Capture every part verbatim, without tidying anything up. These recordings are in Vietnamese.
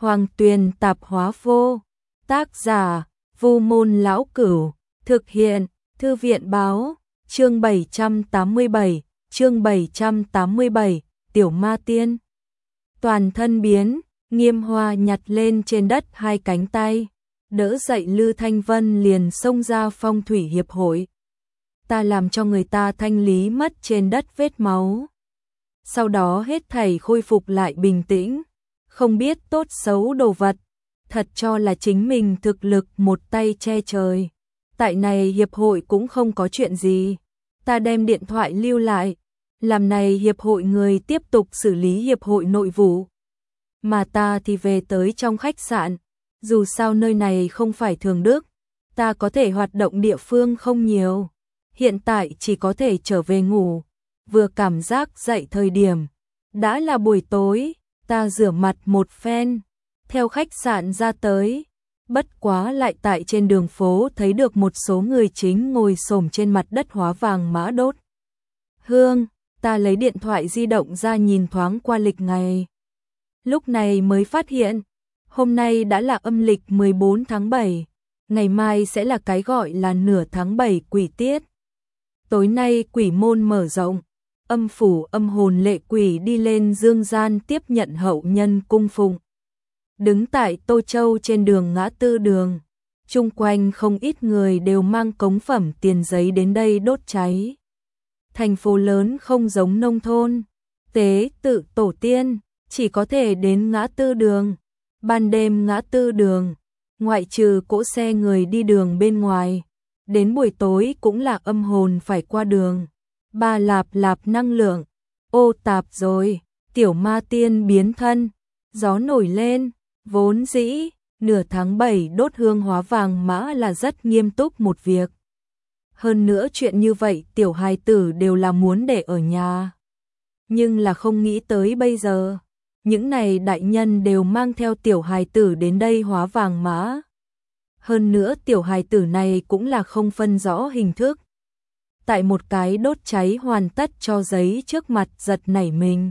Hoàng Tuyền tạp hóa vô. Tác giả: Vu Môn Lão Cửu. Thực hiện: Thư viện báo. Chương bảy trăm tám mươi bảy, chương bảy trăm tám mươi bảy, Tiểu Ma Tiên. Toàn thân biến, Nghiêm Hoa nhặt lên trên đất hai cánh tay, đỡ dậy Lư Thanh Vân liền xông ra Phong thủy hiệp hội. Ta làm cho người ta thanh lý mất trên đất vết máu. Sau đó hết thảy khôi phục lại bình tĩnh, không biết tốt xấu đồ vật, thật cho là chính mình thực lực một tay che trời. Tại này hiệp hội cũng không có chuyện gì, ta đem điện thoại lưu lại, làm này hiệp hội người tiếp tục xử lý hiệp hội nội vụ. Mà ta thì về tới trong khách sạn, dù sao nơi này không phải Thường Đức, ta có thể hoạt động địa phương không nhiều, hiện tại chỉ có thể trở về ngủ. Vừa cảm giác dậy thời điểm, đã là buổi tối, ta rửa mặt một phen, theo khách sạn ra tới. Bất quá lại tại trên đường phố thấy được một số người chính ngồi xổm trên mặt đất hóa vàng mã đốt hương, ta lấy điện thoại di động ra nhìn thoáng qua lịch ngày. Lúc này mới phát hiện, hôm nay đã là âm lịch mười bốn tháng bảy, ngày mai sẽ là cái gọi là nửa tháng bảy quỷ tiết. Tối nay quỷ môn mở rộng, âm phủ âm hồn lệ quỷ đi lên dương gian tiếp nhận hậu nhân cung phụng. Đứng tại Tô Châu trên đường ngã tư đường, chung quanh không ít người đều mang cống phẩm tiền giấy đến đây đốt cháy. Thành phố lớn không giống nông thôn, tế tự tổ tiên, chỉ có thể đến ngã tư đường. Ban đêm ngã tư đường, ngoại trừ cỗ xe người đi đường bên ngoài, đến buổi tối cũng là âm hồn phải qua đường. Ba lạp lạp năng lượng, ô tạp rồi, tiểu ma tiên biến thân, gió nổi lên. Vốn dĩ, nửa tháng bảy đốt hương hóa vàng mã là rất nghiêm túc một việc. Hơn nữa chuyện như vậy tiểu hài tử đều là muốn để ở nhà. Nhưng là không nghĩ tới bây giờ, những này đại nhân đều mang theo tiểu hài tử đến đây hóa vàng mã. Hơn nữa tiểu hài tử này cũng là không phân rõ hình thức. Tại một cái đốt cháy hoàn tất cho giấy trước mặt giật nảy mình.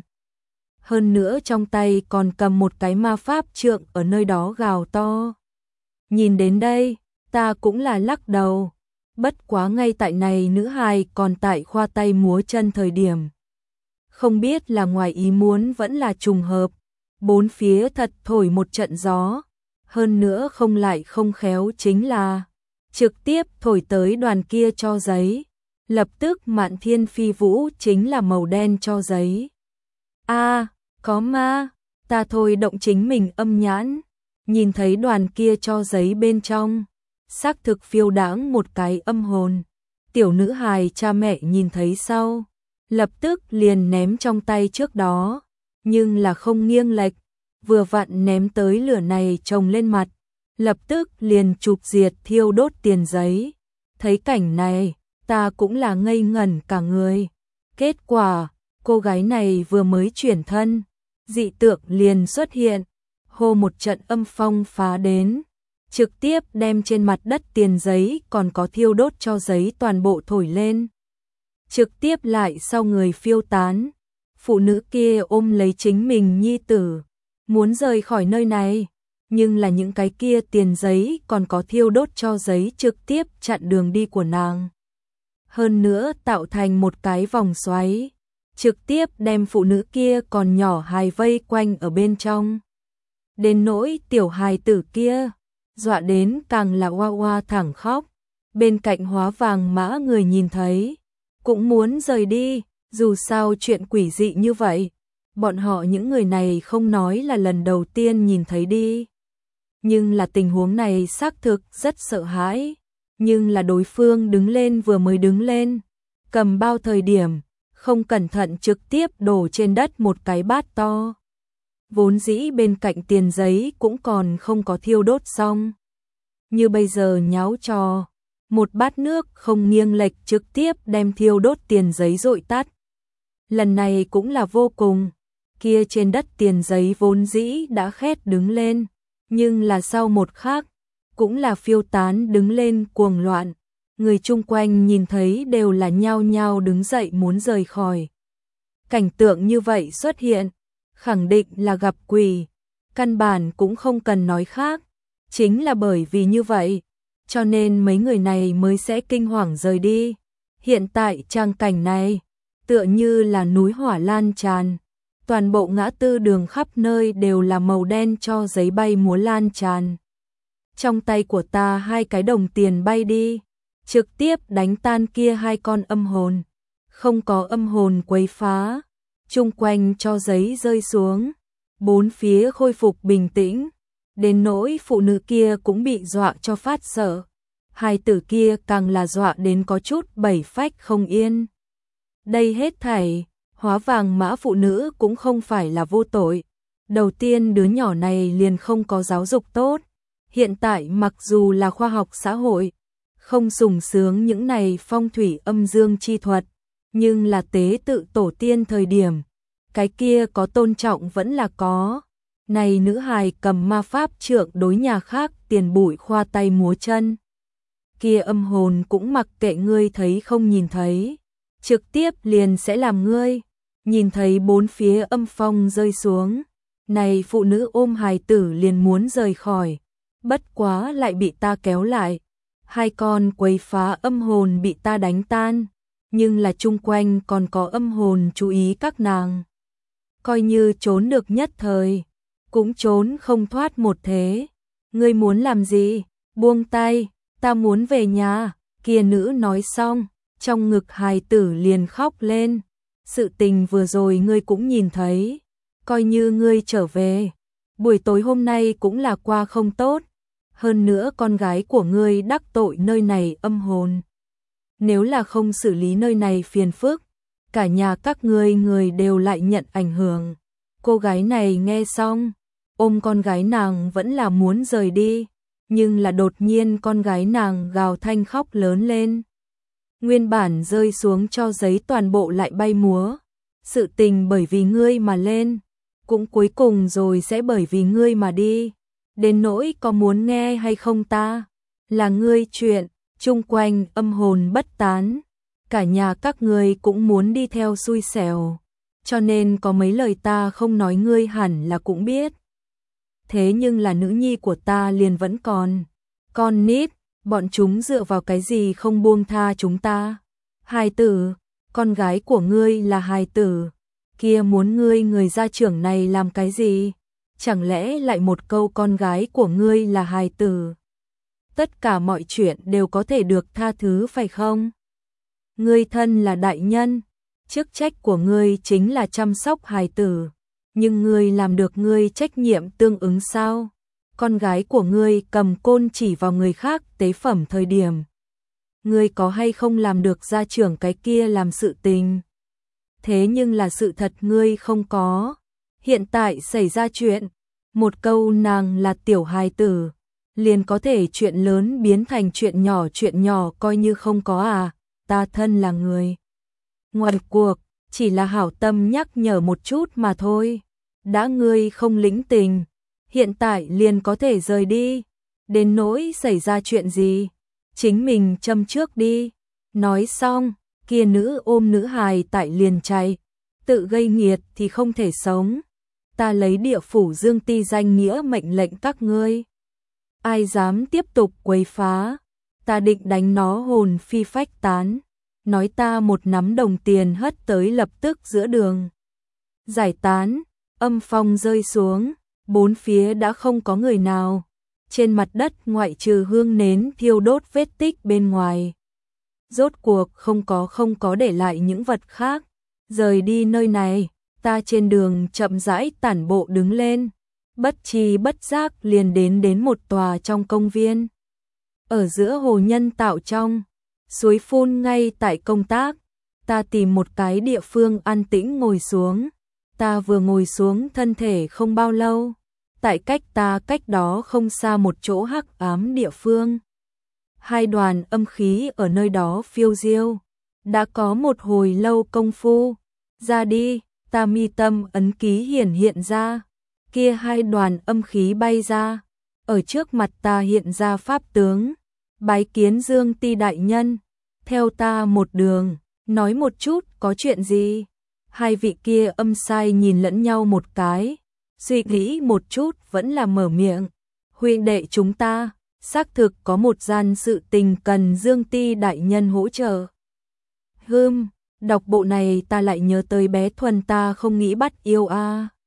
Hơn nữa trong tay còn cầm một cái ma pháp trượng ở nơi đó gào to. Nhìn đến đây, ta cũng là lắc đầu. Bất quá ngay tại này nữ hài còn tại khoa tay múa chân thời điểm. Không biết là ngoài ý muốn vẫn là trùng hợp. Bốn phía thật thổi một trận gió. Hơn nữa không lại không khéo chính là trực tiếp thổi tới đoàn kia cho giấy. Lập tức mạn thiên phi vũ chính là màu đen cho giấy. A, à, có ma, ta thôi động chính mình âm nhãn, nhìn thấy đoàn kia cho giấy bên trong, xác thực phiêu đãng một cái âm hồn. Tiểu nữ hài cha mẹ nhìn thấy sau, lập tức liền ném trong tay trước đó, nhưng là không nghiêng lệch, vừa vặn ném tới lửa này trồng lên mặt, lập tức liền chụp diệt thiêu đốt tiền giấy. Thấy cảnh này, ta cũng là ngây ngẩn cả người. Kết quả, cô gái này vừa mới chuyển thân, dị tượng liền xuất hiện, hô một trận âm phong phá đến, trực tiếp đem trên mặt đất tiền giấy còn có thiêu đốt cho giấy toàn bộ thổi lên. Trực tiếp lại sau người phiêu tán, phụ nữ kia ôm lấy chính mình nhi tử, muốn rời khỏi nơi này, nhưng là những cái kia tiền giấy còn có thiêu đốt cho giấy trực tiếp chặn đường đi của nàng. Hơn nữa tạo thành một cái vòng xoáy, trực tiếp đem phụ nữ kia còn nhỏ hài vây quanh ở bên trong. Đến nỗi tiểu hài tử kia, dọa đến càng là oa oa thẳng khóc. Bên cạnh hóa vàng mã người nhìn thấy, cũng muốn rời đi, dù sao chuyện quỷ dị như vậy, bọn họ những người này không nói là lần đầu tiên nhìn thấy đi. Nhưng là tình huống này xác thực rất sợ hãi, nhưng là đối phương đứng lên vừa mới đứng lên, cầm bao thời điểm, không cẩn thận trực tiếp đổ trên đất một cái bát to. Vốn dĩ bên cạnh tiền giấy cũng còn không có thiêu đốt xong. Như bây giờ nháo trò, một bát nước không nghiêng lệch trực tiếp đem thiêu đốt tiền giấy dội tắt. Lần này cũng là vô cùng, kia trên đất tiền giấy vốn dĩ đã khét đứng lên, nhưng là sau một khắc, cũng là phiêu tán đứng lên cuồng loạn. Người chung quanh nhìn thấy đều là nhao nhao đứng dậy muốn rời khỏi. Cảnh tượng như vậy xuất hiện, khẳng định là gặp quỷ. Căn bản cũng không cần nói khác, chính là bởi vì như vậy, cho nên mấy người này mới sẽ kinh hoàng rời đi. Hiện tại trang cảnh này, tựa như là núi hỏa lan tràn, toàn bộ ngã tư đường khắp nơi đều là màu đen cho giấy bay múa lan tràn. Trong tay của ta hai cái đồng tiền bay đi, trực tiếp đánh tan kia hai con âm hồn, không có âm hồn quấy phá, chung quanh cho giấy rơi xuống, bốn phía khôi phục bình tĩnh, đến nỗi phụ nữ kia cũng bị dọa cho phát sợ, hai tử kia càng là dọa đến có chút bảy phách không yên. Đây hết thảy, hóa vàng mã phụ nữ cũng không phải là vô tội. Đầu tiên đứa nhỏ này liền không có giáo dục tốt, hiện tại mặc dù là khoa học xã hội, không sùng sướng những này phong thủy âm dương chi thuật, nhưng là tế tự tổ tiên thời điểm, cái kia có tôn trọng vẫn là có. Này nữ hài cầm ma pháp trượng đối nhà khác tiền bụi khoa tay múa chân. Kia âm hồn cũng mặc kệ ngươi thấy không nhìn thấy, trực tiếp liền sẽ làm ngươi nhìn thấy bốn phía âm phong rơi xuống. Này phụ nữ ôm hài tử liền muốn rời khỏi, bất quá lại bị ta kéo lại. Hai con quấy phá âm hồn bị ta đánh tan, nhưng là chung quanh còn có âm hồn chú ý các nàng. Coi như trốn được nhất thời, cũng trốn không thoát một thế. Ngươi muốn làm gì? Buông tay, ta muốn về nhà. Kia nữ nói xong, trong ngực hài tử liền khóc lên. Sự tình vừa rồi ngươi cũng nhìn thấy, coi như ngươi trở về, buổi tối hôm nay cũng là qua không tốt. Hơn nữa con gái của ngươi đắc tội nơi này âm hồn. Nếu là không xử lý nơi này phiền phức, cả nhà các ngươi người đều lại nhận ảnh hưởng. Cô gái này nghe xong, ôm con gái nàng vẫn là muốn rời đi, nhưng là đột nhiên con gái nàng gào thanh khóc lớn lên. Nguyên bản rơi xuống cho giấy toàn bộ lại bay múa. Sự tình bởi vì ngươi mà lên, cũng cuối cùng rồi sẽ bởi vì ngươi mà đi. Đến nỗi có muốn nghe hay không ta, là ngươi chuyện, chung quanh âm hồn bất tán. Cả nhà các ngươi cũng muốn đi theo xui xẻo, cho nên có mấy lời ta không nói ngươi hẳn là cũng biết. Thế nhưng là nữ nhi của ta liền vẫn còn, con nít, bọn chúng dựa vào cái gì không buông tha chúng ta. Hài tử, con gái của ngươi là hài tử, kia muốn ngươi người gia trưởng này làm cái gì? Chẳng lẽ lại một câu con gái của ngươi là hài tử? Tất cả mọi chuyện đều có thể được tha thứ phải không? Ngươi thân là đại nhân, chức trách của ngươi chính là chăm sóc hài tử, nhưng ngươi làm được ngươi trách nhiệm tương ứng sao? Con gái của ngươi cầm côn chỉ vào người khác tế phẩm thời điểm, ngươi có hay không làm được gia trưởng cái kia làm sự tình? Thế nhưng là sự thật ngươi không có. Hiện tại xảy ra chuyện, một câu nàng là tiểu hài tử, liền có thể chuyện lớn biến thành chuyện nhỏ, chuyện nhỏ coi như không có à? Ta thân là người ngoài cuộc, chỉ là hảo tâm nhắc nhở một chút mà thôi. Đã ngươi không lĩnh tình, hiện tại liền có thể rời đi. Đến nỗi xảy ra chuyện gì, chính mình châm trước đi. Nói xong, kia nữ ôm nữ hài tại liền chạy, tự gây nghiệt thì không thể sống. Ta lấy địa phủ Dương Ti danh nghĩa mệnh lệnh các ngươi, ai dám tiếp tục quấy phá, ta định đánh nó hồn phi phách tán. Nói ta một nắm đồng tiền hất tới lập tức giữa đường giải tán. Âm phong rơi xuống, bốn phía đã không có người nào. Trên mặt đất ngoại trừ hương nến thiêu đốt vết tích bên ngoài, rốt cuộc không có không có để lại những vật khác. Rời đi nơi này, ta trên đường chậm rãi tản bộ đứng lên, bất tri bất giác liền đến đến một tòa trong công viên. Ở giữa hồ nhân tạo trong, suối phun ngay tại công tác, ta tìm một cái địa phương an tĩnh ngồi xuống. Ta vừa ngồi xuống thân thể không bao lâu, tại cách ta cách đó không xa một chỗ hắc ám địa phương, hai đoàn âm khí ở nơi đó phiêu diêu, đã có một hồi lâu công phu. Ra đi, ta mi tâm ấn ký hiển hiện ra, kia hai đoàn âm khí bay ra, ở trước mặt ta hiện ra pháp tướng, bái kiến Dương Ti đại nhân, theo ta một đường, nói một chút có chuyện gì. Hai vị kia âm sai nhìn lẫn nhau một cái, suy nghĩ một chút vẫn là mở miệng. Huynh đệ chúng ta, xác thực có một gian sự tình cần Dương Ti đại nhân hỗ trợ. Hừm, đọc bộ này ta lại nhớ tới bé Thuần ta không nghĩ bắt yêu a.